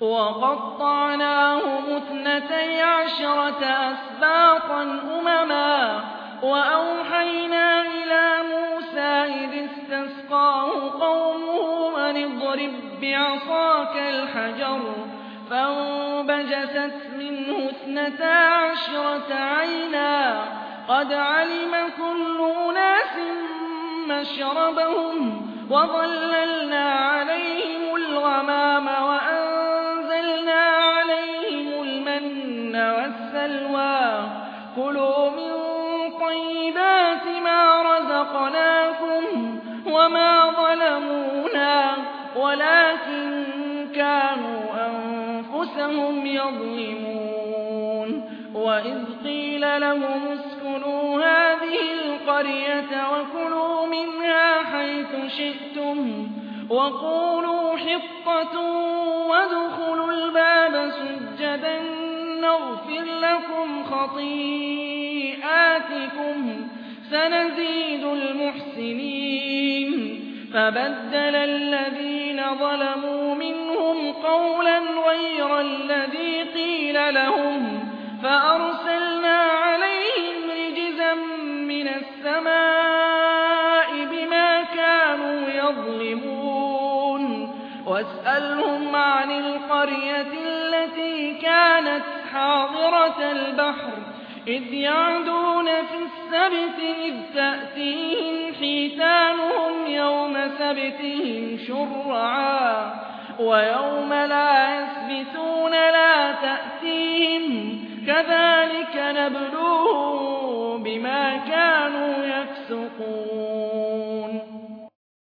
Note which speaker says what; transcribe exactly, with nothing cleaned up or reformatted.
Speaker 1: وَقَطَّعْنَاهُمُ اثْنَتَيْ عَشْرَةَ أَسْبَاطًا أُمَمًا وَأَوْحَيْنَا إِلَىٰ مُوسَىٰ إِذِ اسْتَسْقَاهُ قَوْمُهُ أَنِ اضْرِب بِّعَصَاكَ الْحَجَرَ ۖ فَانبَجَسَتْ مِنْهُ اثْنَتَا عَشْرَةَ عَيْنًا ۖ قَدْ عَلِمَ كُلُّ أُنَاسٍ مَّشْرَبَهُمْ ۖ وَظَلَّلْنَا عَلَيْهِمُ الْغَمَامَ وَأَنزَلْنَا عَلَيْهِمُ الْمَنَّ وَالسَّلْوَىٰ ۖ كُلُوا مِن طَيِّبَاتِ مَا رَزَقْنَاكُمْ ۖ وَمَا ظَلَمُونَا وَلَٰكِن كَانُوا أَنفُسَهُمْ يَظْلِمُونَ وَإِذْ قِيلَ لَهُمُ اسْكُنُوا هَٰذِهِ الْقَرْيَةَ وَكُلُوا مِنْهَا حَيْثُ شِئْتُمْ وَقُولُوا حِطَّةٌ وَادْخُلُوا الْبَابَ سُجَّدًا نَّغْفِرْ لَكُمْ خَطِيئَاتِكُمْ سَنَزِيدُ الْمُحْسِنِينَ فَبَدَّلَ الَّذِينَ ظَلَمُوا مِنْهُمْ قَوْلًا غَيْرَ الَّذِي قِيلَ لَهُمْ فَأَرْسَلْنَا عَلَيْهِمْ رِجْزًا مِّنَ السَّمَاءِ بِمَا كَانُوا يَظْلِمُونَ وَاسْأَلْهُمْ عَنِ الْقَرْيَةِ الَّتِي كَانَتْ حَاضِرَةَ الْبَحْرِ إِذْ يَعْدُونَ فِي السَّبْتِ إِذْ تَأْتِيهِمْ حِيتَانُهُمْ يَوْمَ سَبْتِهِمْ شُرَّعًا وَيَوْمَ لَا يَسْبِتُونَ لَا تَأْتِيهِمْ ۚ كَذَٰلِكَ نَبْلُوهُم بِمَا كَانُوا يَفْسُقُونَ